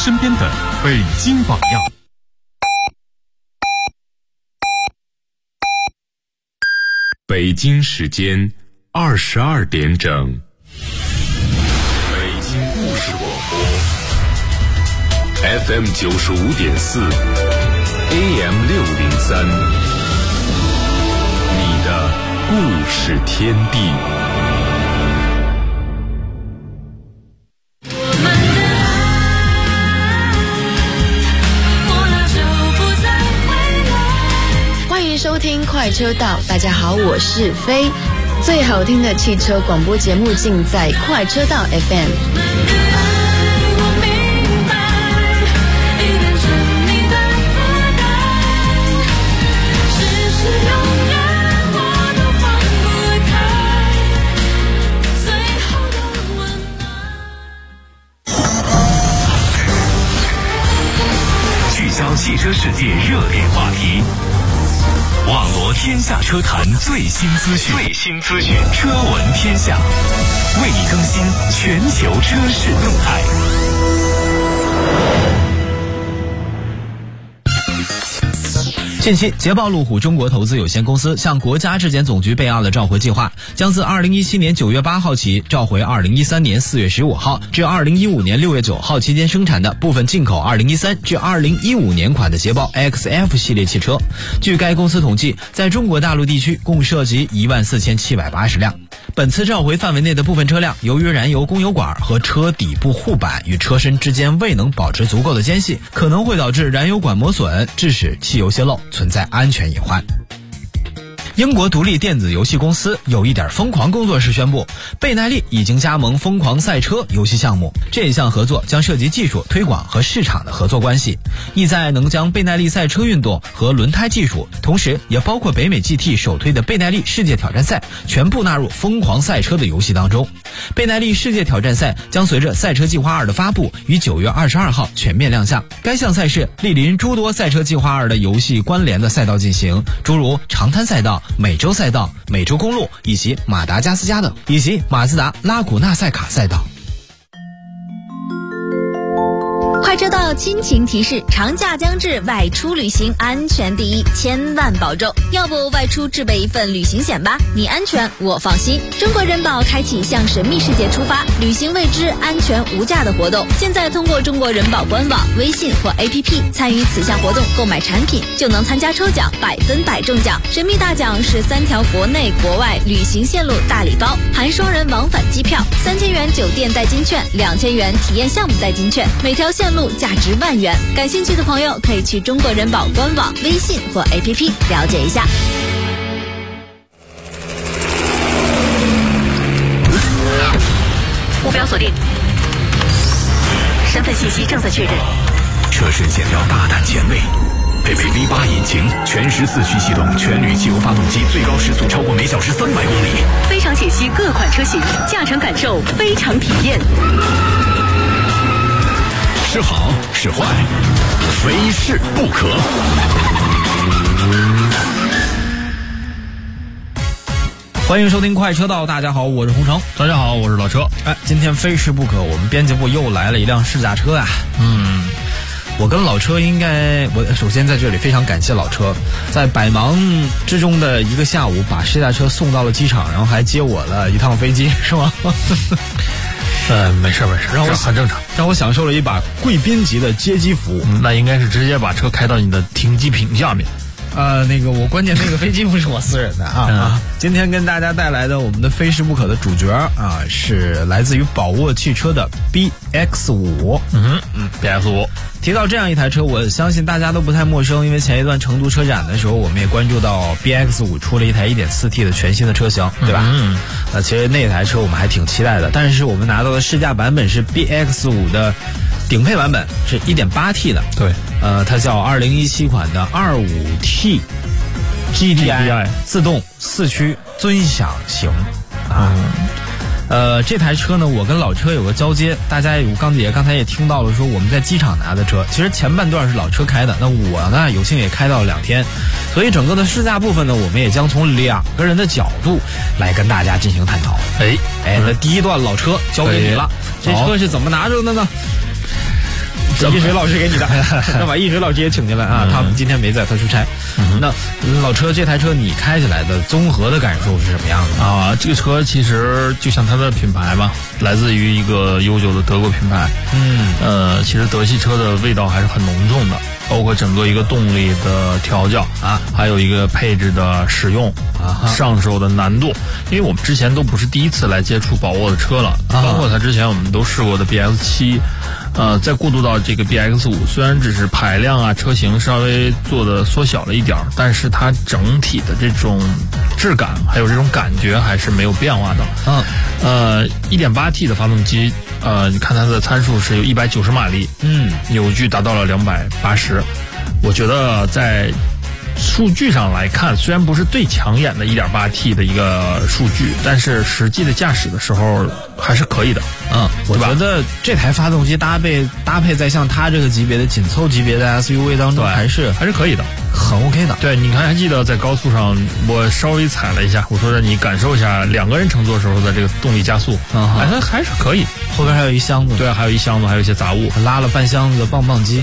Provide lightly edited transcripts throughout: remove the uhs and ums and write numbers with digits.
身边的北京榜样。北京时间22点整，北京故事广播 FM 95.4 AM 603，你的故事天地。 收听快车道，大家好，我是飞。最好听的汽车广播节目尽在快车道 FM。 聚焦汽车世界热点话题。网罗天下车坛最新资讯，车闻天下，为你更新全球车市动态。 近期，捷豹路虎中国投资有限公司向国家质检总局备案了召回计划，将自2017年9月8号起召回2013年4月15号至2015年6月9号期间生产的部分进口2013至2015年款的捷豹 XF 系列汽车。据该公司统计，在中国大陆地区共涉及14780辆。本次召回范围内的部分车辆，由于燃油供油管和车底部护板与车身之间未能保持足够的间隙，可能会导致燃油管磨损，致使汽油泄漏，存在安全隐患。英国独立电子游戏公司有一点疯狂工作室宣布，倍耐力已经加盟疯狂赛车游戏项目。这一项合作将涉及技术推广和市场的合作关系，意在能将倍耐力赛车运动和轮胎技术，同时也包括北美 GT 首推的倍耐力世界挑战赛，全部纳入疯狂赛车的游戏当中。倍耐力世界挑战赛将随着赛车计划2的发布，于9月22号全面亮相。该项赛事莅临诸多赛车计划2的游戏关联的赛道进行，诸如长滩赛道、美洲赛道、美洲公路以及马达加斯加等，以及马自达拉古纳塞卡赛道。 快车道亲情提示：长假将至，外出旅行安全第一，千万保重。要不外出置备一份旅行险吧，你安全我放心。中国人保开启向神秘世界出发，旅行未知安全无价的活动。现在通过中国人保官网、微信或 APP 参与此项活动，购买产品就能参加抽奖，100%中奖。神秘大奖是3条国内国外旅行线路大礼包，含双人往返机票、3000元酒店代金券、2000元体验项目代金券，每条线路价值10000元。感兴趣的朋友可以去中国人保官网、微信或 APP 了解一下。 目标锁定，身份信息正在确认。 车身线条大胆前卫，配备 V8 引擎，全时4驱系统，全铝汽油发动机，最高时速超过每小时300公里。 非常解析各款车型，驾乘感受非常体验。 是好是坏，非试不可。 欢迎收听快车道，大家好，我是洪城。 大家好，我是老车。 今天非试不可，我们编辑部又来了一辆试驾车啊。我跟老车我首先在这里非常感谢老车，在百忙之中的一个下午，把试驾车送到了机场，然后还接我了一趟飞机，是吗？ 没事，这很正常， 让我享受了一把贵宾级的接机服务。 那应该是直接把车开到你的停机坪下面。 我关键那个飞机不是我私人的啊。今天跟大家带来的我们的非试不可的主角啊，是来自于宝沃汽车的 BX5。 BX5。 提到这样一台车，我相信大家都不太陌生，因为前一段成都车展的时候，我们也关注到 BX5 出了一台 1.4T 的全新的车型，对吧？其实那台车我们还挺期待的，但是我们拿到的试驾版本是 BX5 的顶配版本，是 1.8T 的。 对， 它叫2017款的 25T GDI 自动4驱尊享型啊。这台车呢，我跟老车有个交接，大家刚才也听到了，说我们在机场拿的车，其实前半段是老车开的，那我呢有幸也开到了2天，所以整个的试驾部分呢，我们也将从2个人的角度来跟大家进行探讨。那第一段老车交给你了，这车是怎么拿着的呢？ 易水老师给你的，那把易水老师也请进来啊，他今天没在，他出差。那老车这台车你开起来的综合的感受是什么样的啊？这个车其实就像它的品牌嘛，来自于一个悠久的德国品牌。其实德系车的味道还是很浓重的，包括整个一个动力的调教啊，还有一个配置的使用啊，上手的难度。因为我们之前都不是第一次来接触宝沃的车了，包括它之前我们都试过的 BX7。再过渡到这个 BX5，虽然只是排量啊、车型稍微做的缩小了一点，但是它整体的这种质感还有这种感觉还是没有变化的。1.8T 的发动机，你看它的参数是有190马力，扭矩达到了280。我觉得在数据上来看，虽然不是最抢眼的 1.8T 的一个数据，但是实际的驾驶的时候还是可以的。 我觉得这台发动机搭配在像它这个级别的紧凑级别的 SUV 当中，还是可以的，很 OK 的。 对，你看还记得在高速上我稍微踩了一下，我说让你感受一下2个人乘坐时候的这个动力加速，它还是可以。 后边还有一箱子， 对，还有一箱子，还有一些杂物， 拉了半箱子的棒棒机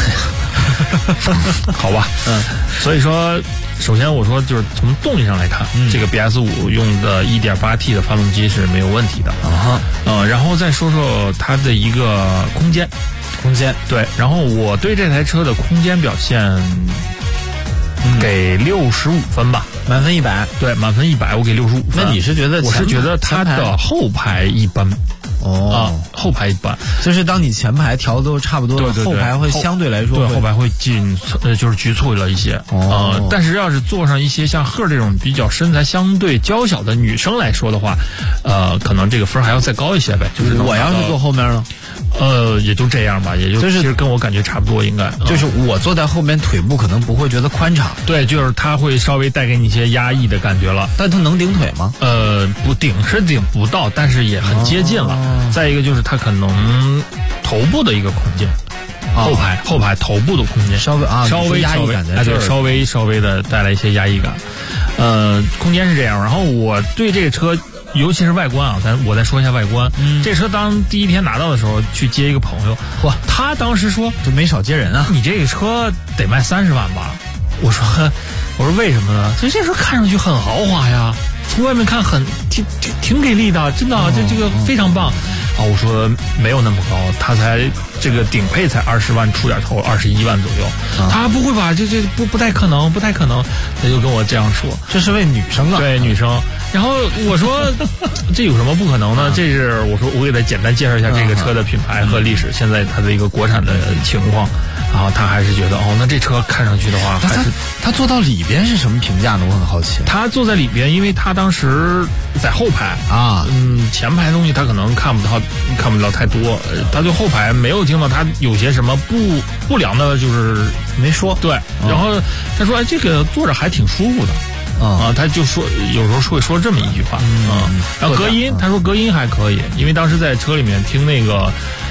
好吧，所以说，首先我说就是从动力上来看，这个 BX5 用的 1.8T 的发动机是没有问题的然后再说说它的一个空间，对，然后我对这台车的空间表现给65分吧， 满分100， 对，满分100，我给65分。 那你是觉得？ 我是觉得它的后排一般。后排一般， 就是当你前排调的都差不多了，后排会相对来说后排会就是局促了一些。但是要是坐上一些像赫这种比较身材相对娇小的女生来说的话，可能这个分还要再高一些呗。就是我要是坐后面呢？ 也就这样吧，也就是其实跟我感觉差不多，应该就是我坐在后面腿部可能不会觉得宽敞， 对，就是它会稍微带给你一些压抑的感觉了。 但它能顶腿吗？ 不顶是顶不到，但是也很接近了。再一个就是它可能头部的一个空间，后排头部的空间稍微压抑感在这儿， 对，稍微的带来一些压抑感。空间是这样，然后我对这个车。尤其是外观啊，我再说一下外观。这车当第一天拿到的时候，去接一个朋友，他当时说就没少接人啊。 你这个车得卖30万吧？我说为什么呢？这车看上去很豪华呀，从外面看挺给力的，真的，这个非常棒。我说没有那么高，他才这个顶配才20万出点头，21万左右。他不会吧？这不太可能，他就跟我这样说。 这是位女生啊， 对，女生。然后我说这有什么不可能呢？这是我给他简单介绍一下这个车的品牌和历史，现在它的一个国产的情况。然后他还是觉得那这车看上去的话，还是他坐到里边是什么评价呢？我很好奇。 他坐在里边，因为他当时在后排前排东西他可能看不到太多，他对后排没有听到他有些什么不良的，就是没说。 对，然后他说这个坐着还挺舒服的。他就说有时候会说这么一句话。然后隔音，他说隔音还可以，因为当时在车里面听那个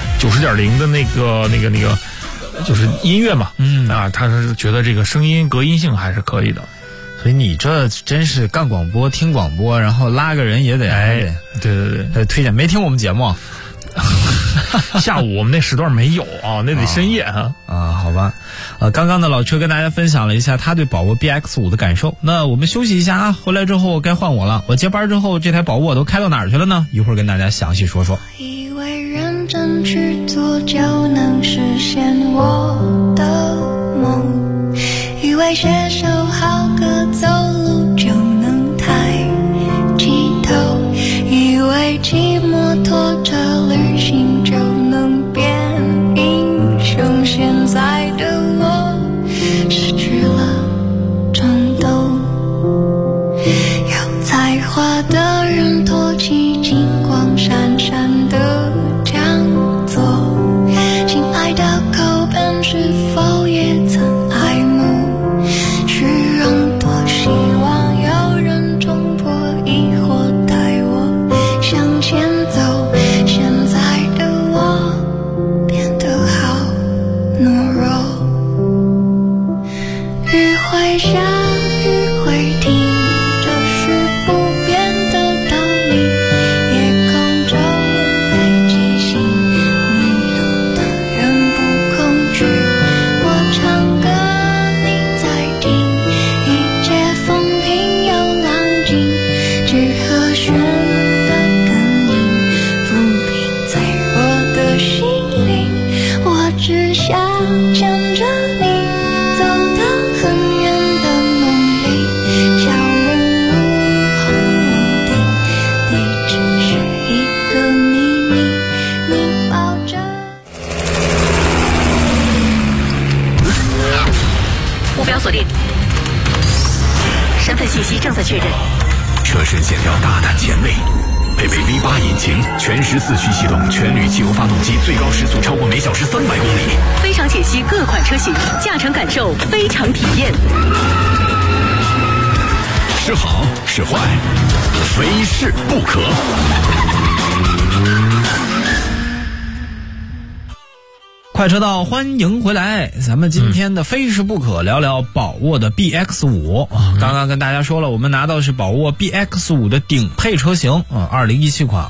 90.0的那个就是音乐嘛。他是觉得这个声音隔音性还是可以的。 所以你这真是干广播听广播，然后拉个人也得对， 推荐。没听我们节目下午我们那时段没有那得深夜好吧。刚刚的老车跟大家分享了一下他对宝沃 BX5 的感受。那我们休息一下啊，回来之后该换我了。我接班之后，这台宝沃都开到哪儿去了呢？一会儿跟大家详细说说。 以为认真去做就能实现我的梦，以为写首好歌走路就能抬起头，以为骑摩托车旅行就能变英雄，现在的我失去了战斗。有才华的人托起金光闪闪的讲座，亲爱的口本是否也曾爱慕虚荣，多希望有人冲破疑惑带我向前走，现在的我变得好懦弱。雨会下，雨会停，这是不变的道理，夜空中被记醒，迷路的人不想牵着你走到很远的梦里，小木屋红屋顶，你只是一个秘密，你抱着。 目标锁定，身份信息正在确认。 车身线条大胆前卫，配备 V8 引擎，全时4驱系统，全铝汽油发动机，最高时速超过每小时300公里。 非常解析各款车型，驾乘感受非常体验。 是好是坏，非试不可。 快车道，欢迎回来！咱们今天的非试不可，聊聊宝沃的 BX5。刚刚跟大家说了，我们拿到是宝沃 BX5的顶配车型，2017款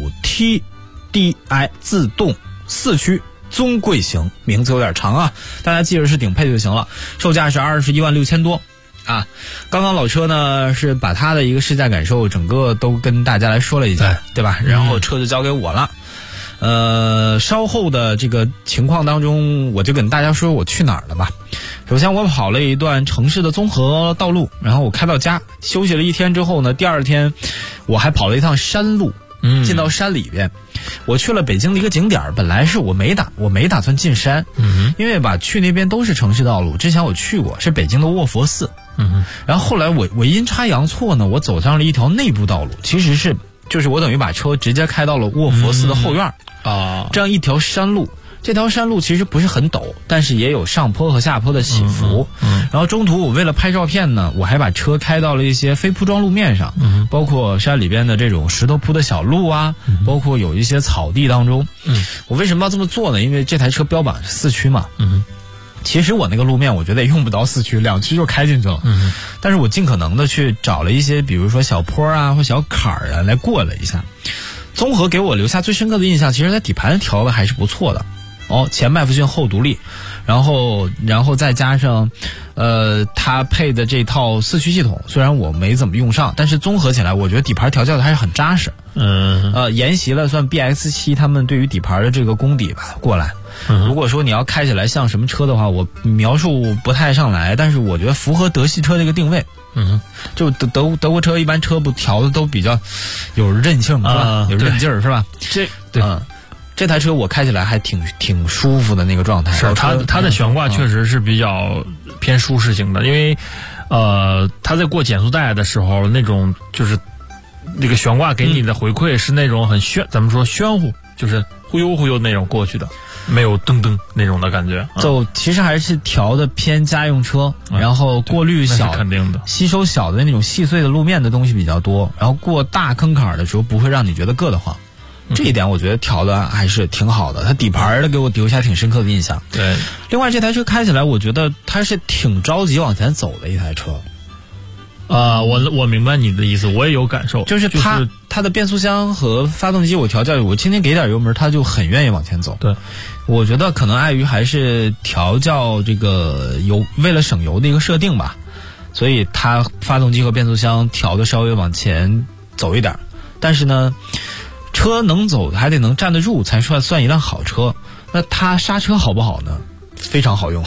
25TDI 自动4驱尊贵型，名字有点长啊，大家记着是顶配就行了。售价是216000多啊。刚刚老车呢是把他的一个试驾感受整个都跟大家来说了一下，对吧？然后车就交给我了。稍后的这个情况当中，我就跟大家说我去哪儿了吧。首先我跑了一段城市的综合道路，然后我开到家休息了一天之后呢，第二天我还跑了一趟山路，进到山里边。我去了北京的一个景点，本来是我没打算进山，因为吧去那边都是城市道路，之前我去过是北京的卧佛寺，然后后来我阴差阳错呢，我走上了一条内部道路，其实是就是我等于把车直接开到了卧佛寺的后院这样一条山路。这条山路其实不是很陡，但是也有上坡和下坡的起伏。然后中途我为了拍照片呢，我还把车开到了一些非铺装路面上，包括山里边的这种石头铺的小路啊，包括有一些草地当中。我为什么要这么做呢？因为这台车标榜是4驱嘛。其实我那个路面我觉得也用不着4驱，2驱就开进去了。但是我尽可能的去找了一些比如说小坡啊或小坎儿啊来过了一下。综合给我留下最深刻的印象，其实它底盘调的还是不错的。前麦弗逊后独立，然后再加上它配的这套4驱系统，虽然我没怎么用上，但是综合起来我觉得底盘调教的还是很扎实。沿袭了算 BX7 他们对于底盘的这个功底吧过来。如果说你要开起来像什么车的话，我描述不太上来，但是我觉得符合德系车这个定位。就德国车一般车不调的都比较有韧性是吧？有韧劲儿是吧？这台车我开起来还挺舒服的那个状态。 是它的悬挂确实是比较偏舒适型的，因为它在过减速带的时候，那种就是那个悬挂给你的回馈是那种很咱们说玄乎，就是忽悠忽悠那种过去的，没有噔噔那种的感觉。 就其实还是调的偏家用车，然后过滤小， 肯定的， 吸收小的那种细碎的路面的东西比较多，然后过大坑坎的时候不会让你觉得硌得慌。这一点我觉得调的还是挺好的，它底盘的给我留下挺深刻的印象。 对， 另外这台车开起来我觉得它是挺着急往前走的一台车。 我明白你的意思，我也有感受， 就是它的变速箱和发动机我调教，我轻轻给点油门它就很愿意往前走。 对， 我觉得可能碍于还是调教这个油为了省油的一个设定吧，所以它发动机和变速箱调的稍微往前走一点。但是呢车能走还得能站得住才算一辆好车。那它刹车好不好呢？非常好用。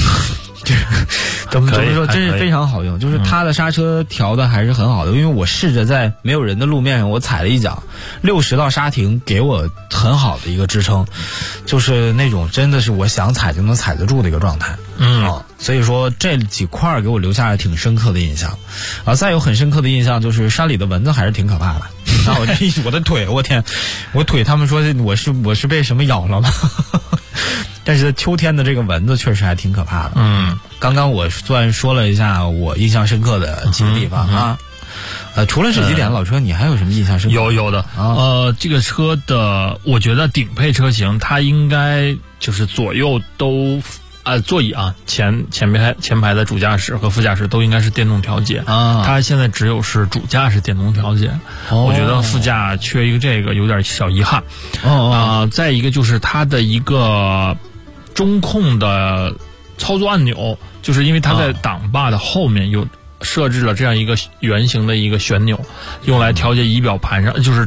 怎么说，真是非常好用。就是它的刹车调的还是很好的，因为我试着在没有人的路面上我踩了一脚，60到刹停给我很好的一个支撑，就是那种真的是我想踩就能踩得住的一个状态。所以说这几块给我留下了挺深刻的印象。再有很深刻的印象就是山里的蚊子还是挺可怕的。然后我的腿，我天，我腿他们说我是被什么咬了吗？但是秋天的这个蚊子确实还挺可怕的。刚刚我算说了一下我印象深刻的几个地方啊。除了这几点，老车你还有什么印象深刻？ 有的。这个车的我觉得顶配车型它应该就是左右都座椅啊，前排的主驾驶和副驾驶都应该是电动调节它现在只有是主驾是电动调节。我觉得副驾缺一个这个有点小遗憾。再一个就是它的一个中控的操作按钮，就是因为它在挡把的后面有设置了这样一个圆形的一个旋钮，用来调节仪表盘上，就是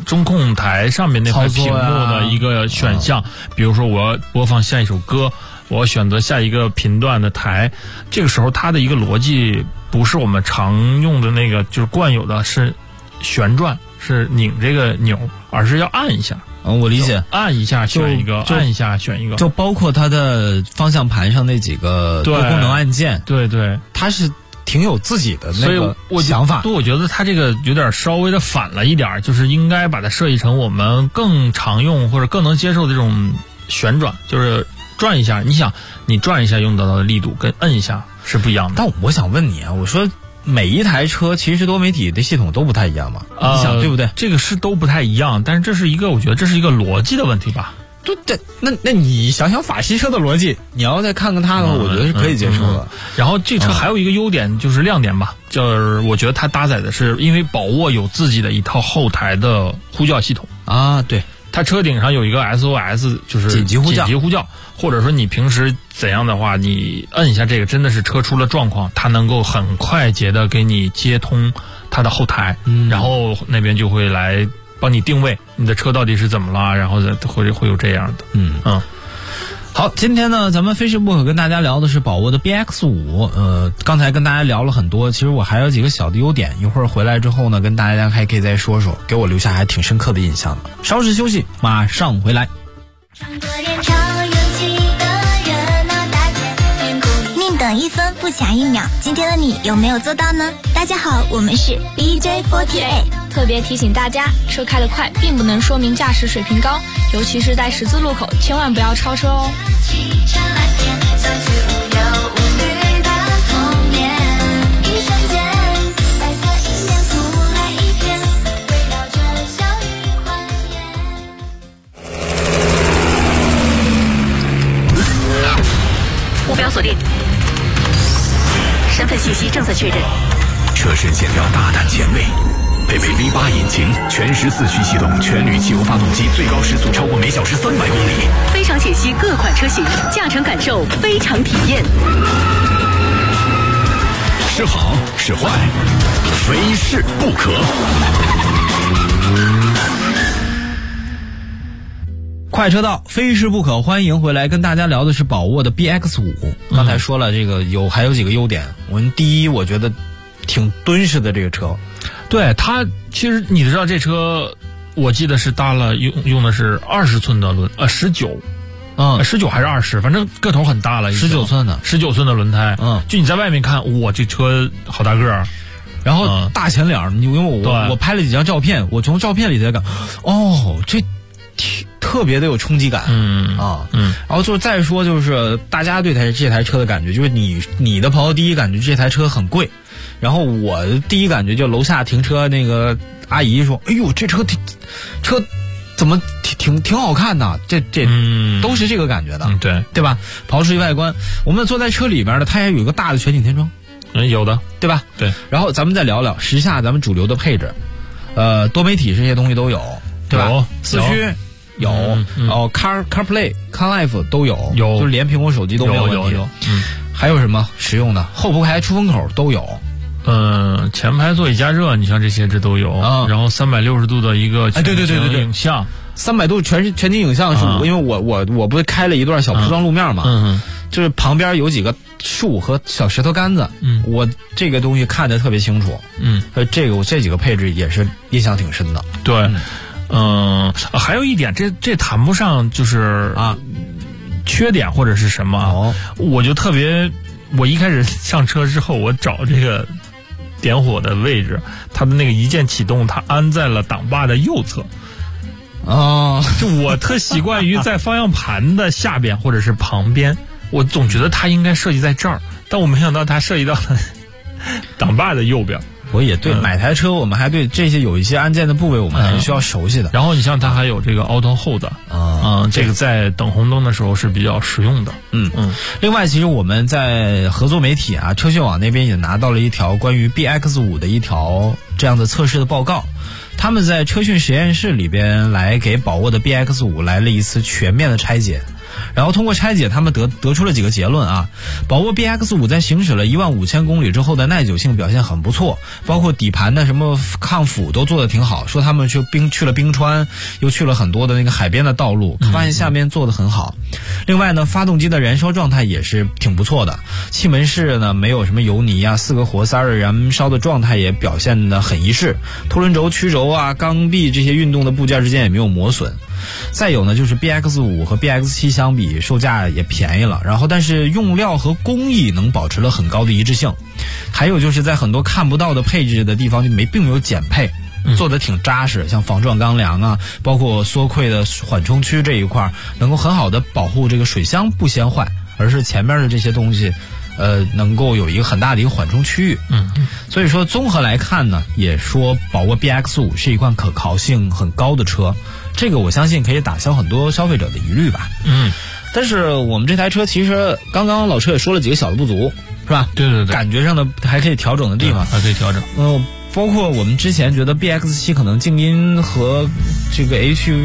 中控台上面那块屏幕的一个选项，比如说我要播放下一首歌，我要选择下一个频段的台，这个时候它的一个逻辑不是我们常用的那个就是惯有的是旋转，是拧这个钮，而是要按一下。 我理解， 按一下选一个，按一下选一个， 就包括它的方向盘上那几个多功能按键， 对对， 它是挺有自己的那个想法。 对，我觉得它这个有点稍微的反了一点，就是应该把它设计成我们更常用或者更能接受的这种旋转，就是转一下。你想，你转一下用到的力度跟摁一下是不一样的。 但我想问你啊，我说每一台车其实多媒体的系统都不太一样嘛，你想对不对？ 这个是都不太一样，但是这是一个，我觉得这是一个逻辑的问题吧。 对，那你想想法系车的逻辑，你要再看看它的话，我觉得是可以接受的。 然后这车还有一个优点就是亮点吧，就是我觉得它搭载的是，因为宝沃有自己的一套后台的呼叫系统啊，对。 它车顶上有一个 SOS， 就是紧急呼叫，或者说你平时怎样的话，你摁一下这个，真的是车出了状况，它能够很快捷的给你接通它的后台，然后那边就会来帮你定位你的车到底是怎么了，然后会有这样的， 好，今天呢，咱们非试不可跟大家聊的是宝沃的 BX5。刚才跟大家聊了很多，其实我还有几个小的优点，一会儿回来之后呢，跟大家还可以再说说，给我留下还挺深刻的印象的。稍事休息，马上回来。 宁等一分不抢一秒，今天的你有没有做到呢？大家好，我们是 BJ48。 特别提醒大家，车开得快并不能说明驾驶水平高，尤其是在十字路口，千万不要超车哦。 目标锁定，身份信息正在确认。 车身线条大胆前卫，配备 V8 引擎，全时4驱系统，全铝汽油发动机，最高时速超过每小时300公里。 非常解析各款车型，驾乘感受非常体验。 是好是坏，非试不可。 快车道，非试不可，欢迎回来，跟大家聊的是宝沃的 BX5。刚才说了这个还有几个优点，我们第一，我觉得挺敦实的这个车。 对，它其实你知道这车，我记得是搭了用的是20寸的19， 19还是20，反正个头很大了 ，19寸的 ，19寸的轮胎，就你在外面看，哇，这车好大个儿。 然后大前脸，因为我拍了几张照片，我从照片里才感，这特别的有冲击感，然后就再说就是大家对这台车的感觉，就是你的朋友第一感觉这台车很贵，然后我第一感觉就楼下停车那个阿姨说，哎呦这车怎么挺好看的，这都是这个感觉的，对吧？刨出一外观，我们坐在车里边呢，它也有一个大的全景天窗， 有的， 对吧？ 对。 然后咱们再聊聊时下咱们主流的配置，多媒体这些东西都有，对吧？4驱有，CarPlay、CarLife 都有，就是连苹果手机都没有问题。还有什么实用的？后排出风口都有。 前排座椅加热，你像这些都有。然后360度的一个全景影像 ，300度全景影像是因为我不是开了一段小铺装路面嘛，就是旁边有几个树和小石头杆子，我这个东西看得特别清楚。这几个配置也是印象挺深的。 对。还有一点，这谈不上就是缺点或者是什么，我就特别，我一开始上车之后，我找这个点火的位置，它的那个一键启动，它安在了挡把的右侧。就我特习惯于在方向盘的下边或者是旁边，我总觉得它应该设计在这儿，但我没想到它设计到了挡把的右边。 我也对，买台车我们还对这些有一些按键的部位我们还是需要熟悉的。 然后你像它还有这个 Auto Hold 这个在等红灯的时候是比较实用的。 另外，其实我们在合作媒体车讯网那边也拿到了一条关于 BX5 的一条这样的测试的报告。他们在车讯实验室里边来给宝沃的 BX5 来了一次全面的拆解。 然后通过拆解，他们得出了几个结论啊。宝沃 BX5 在行驶了15000公里之后的耐久性表现很不错，包括底盘的什么抗腐都做得挺好，说他们去了冰川，又去了很多的那个海边的道路，发现下面做得很好。另外呢，发动机的燃烧状态也是挺不错的，气门室呢没有什么油泥啊，4个活塞的燃烧的状态也表现得很一致，凸轮轴、曲轴啊、缸壁这些运动的部件之间也没有磨损。再有呢，就是 BX5 和 BX7 相比，售价也便宜了，然后但是用料和工艺能保持了很高的一致性。还有就是在很多看不到的配置的地方并没有减配，做得挺扎实，像防撞钢梁啊，包括缩溃的缓冲区这一块，能够很好的保护这个水箱不先坏，而是前面的这些东西能够有一个很大的一个缓冲区域。所以说综合来看呢，也说宝沃 BX5 是一款可靠性很高的车，这个我相信可以打消很多消费者的疑虑吧。但是我们这台车其实刚刚老车也说了几个小的不足，是吧？对，感觉上的还可以调整的地方， 还可以调整。 包括我们之前觉得 BX7 可能静音和这个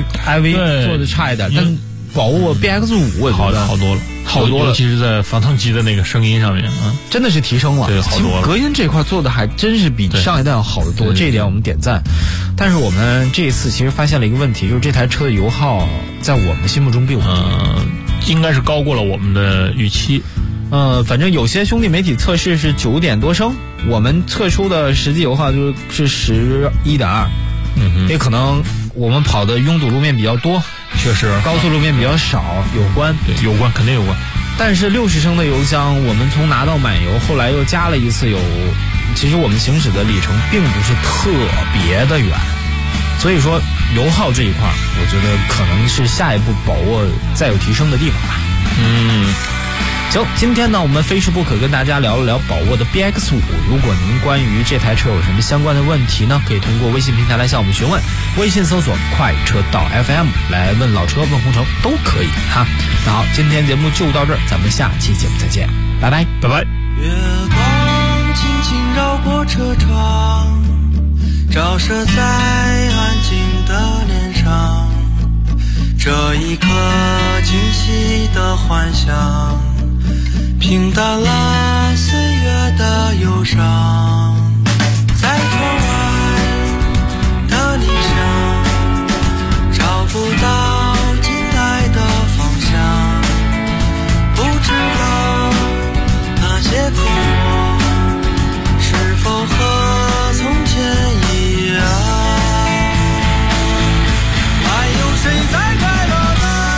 HIV 做的差一点，但宝沃 BX5 我觉得好多了，尤其是在发动机的那个声音上面真的是提升了， 对，好多了。 隔音这块做的还真是比上一代要好得多，这一点我们点赞。但是我们这一次其实发现了一个问题，就是这台车的油耗在我们心目中并不低， 应该是高过了我们的预期。 反正有些兄弟媒体测试是9点多升，我们测出的实际油耗就是11.2。也可能我们跑的拥堵路面比较多， 确实高速路面比较少，有关， 肯定有关。 但是60升的油箱，我们从拿到满油，后来又加了一次油，其实我们行驶的里程并不是特别的远，所以说油耗这一块，我觉得可能是下一步宝沃再有提升的地方吧。行，今天呢，我们非试不可跟大家聊了聊宝沃的 BX5。如果您关于这台车有什么相关的问题呢，可以通过微信平台来向我们询问，微信搜索快车道 FM 来问老车问红城都可以哈。那好，今天节目就到这儿，咱们下期节目再见，拜拜， 拜拜。 月光轻轻绕过车窗，照射在安静的脸上，这一刻清晰的幻想，平淡了岁月的忧伤，在窗外的理想找不到进来的方向，不知道那些困惑是否和从前一样，还有谁在快乐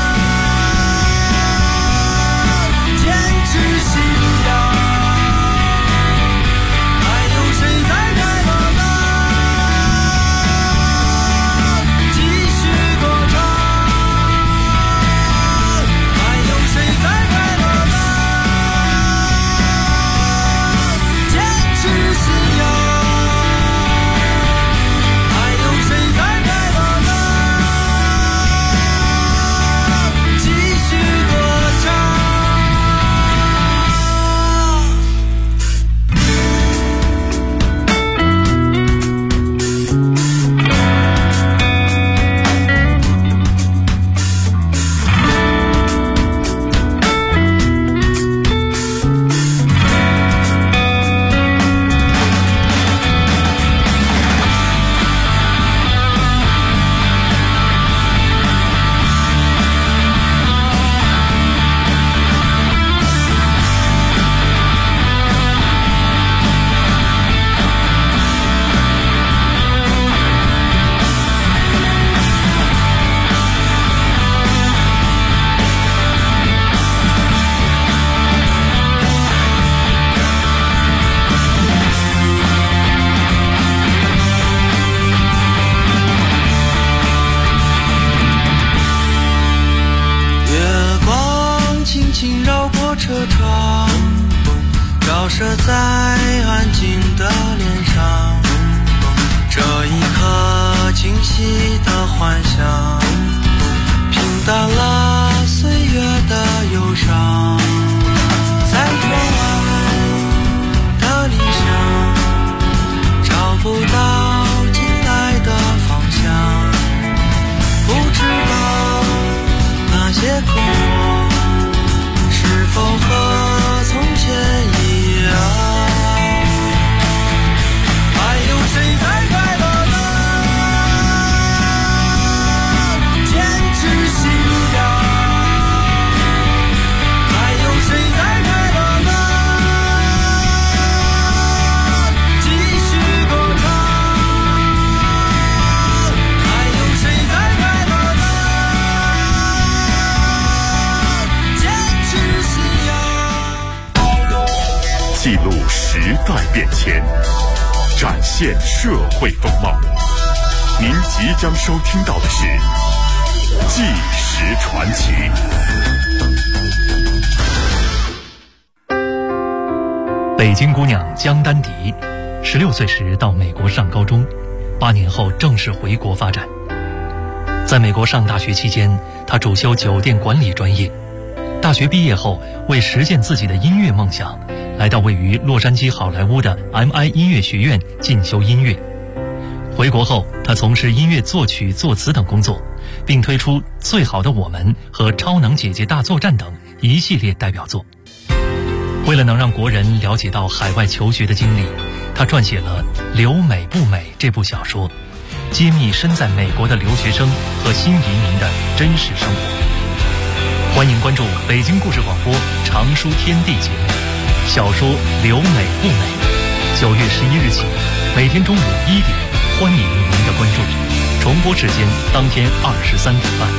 照射在安静的脸上，这一刻清晰的幻想，平淡了岁月的忧伤，在窗外的理想找不到进来的方向，不知道那些困惑记录时代变迁，展现社会风貌。您即将收听到的是《纪实传奇》。 北京姑娘江丹迪，16岁时到美国上高中，8年后正式回国发展。在美国上大学期间，她主修酒店管理专业。大学毕业后，为实现自己的音乐梦想，来到位于洛杉矶好莱坞的 MI 音乐学院进修音乐。回国后，他从事音乐作曲、作词等工作，并推出《最好的我们》和《超能姐姐大作战》等一系列代表作。为了能让国人了解到海外求学的经历，他撰写了《留美不美》这部小说，揭秘身在美国的留学生和新移民的真实生活。欢迎关注北京故事广播常书天地节目小说《留美不美》，9月11日起，每天中午1点，欢迎您的关注。重播时间当天23点半。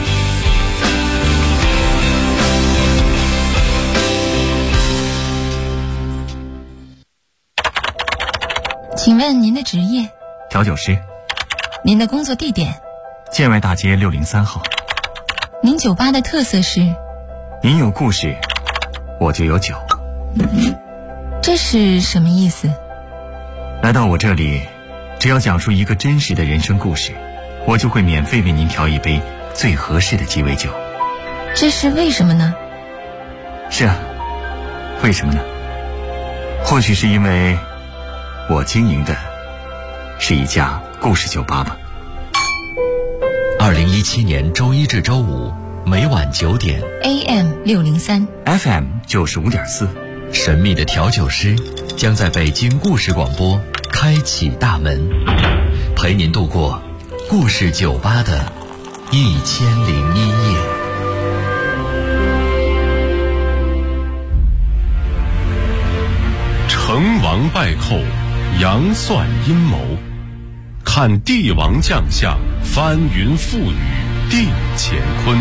请问您的职业？ 调酒师。 您的工作地点？ 建外大街603号。 您酒吧的特色是？ 您有故事，我就有酒。 这是什么意思？ 来到我这里，只要讲述一个真实的人生故事，我就会免费为您调一杯最合适的鸡尾酒。 这是为什么呢？ 是啊，为什么呢？或许是因为我经营的是一家故事酒吧吧。 2017年周一至周五每晚9点 AM 603 FM 95.4， 神秘的调酒师将在北京故事广播开启大门，陪您度过故事酒吧的1001夜。 成王败寇，杨算阴谋，看帝王将相，翻云覆雨，定乾坤。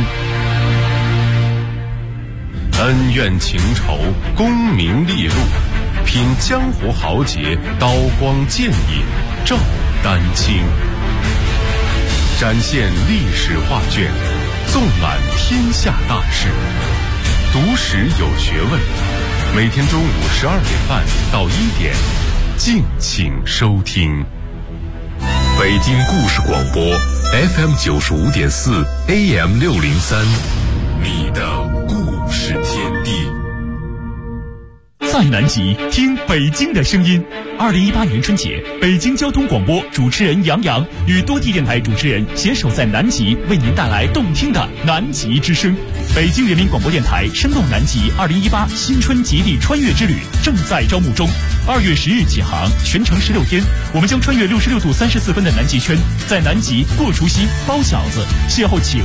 恩怨情仇，功名利禄，品江湖豪杰，刀光剑影，照丹青。展现历史画卷，纵览天下大事，读史有学问。每天中午12点半到1点，敬请收听。北京故事广播 FM 95.4 AM 603，你的故事天地。 在南极听北京的声音。2018年春节，北京交通广播主持人杨洋与多地电台主持人携手在南极，为您带来动听的南极之声。北京人民广播电台声动南极2018新春极地穿越之旅正在招募中，2月10日起航，全程16天，我们将穿越66度34分的南极圈，在南极过除夕、包饺子，邂逅企鹅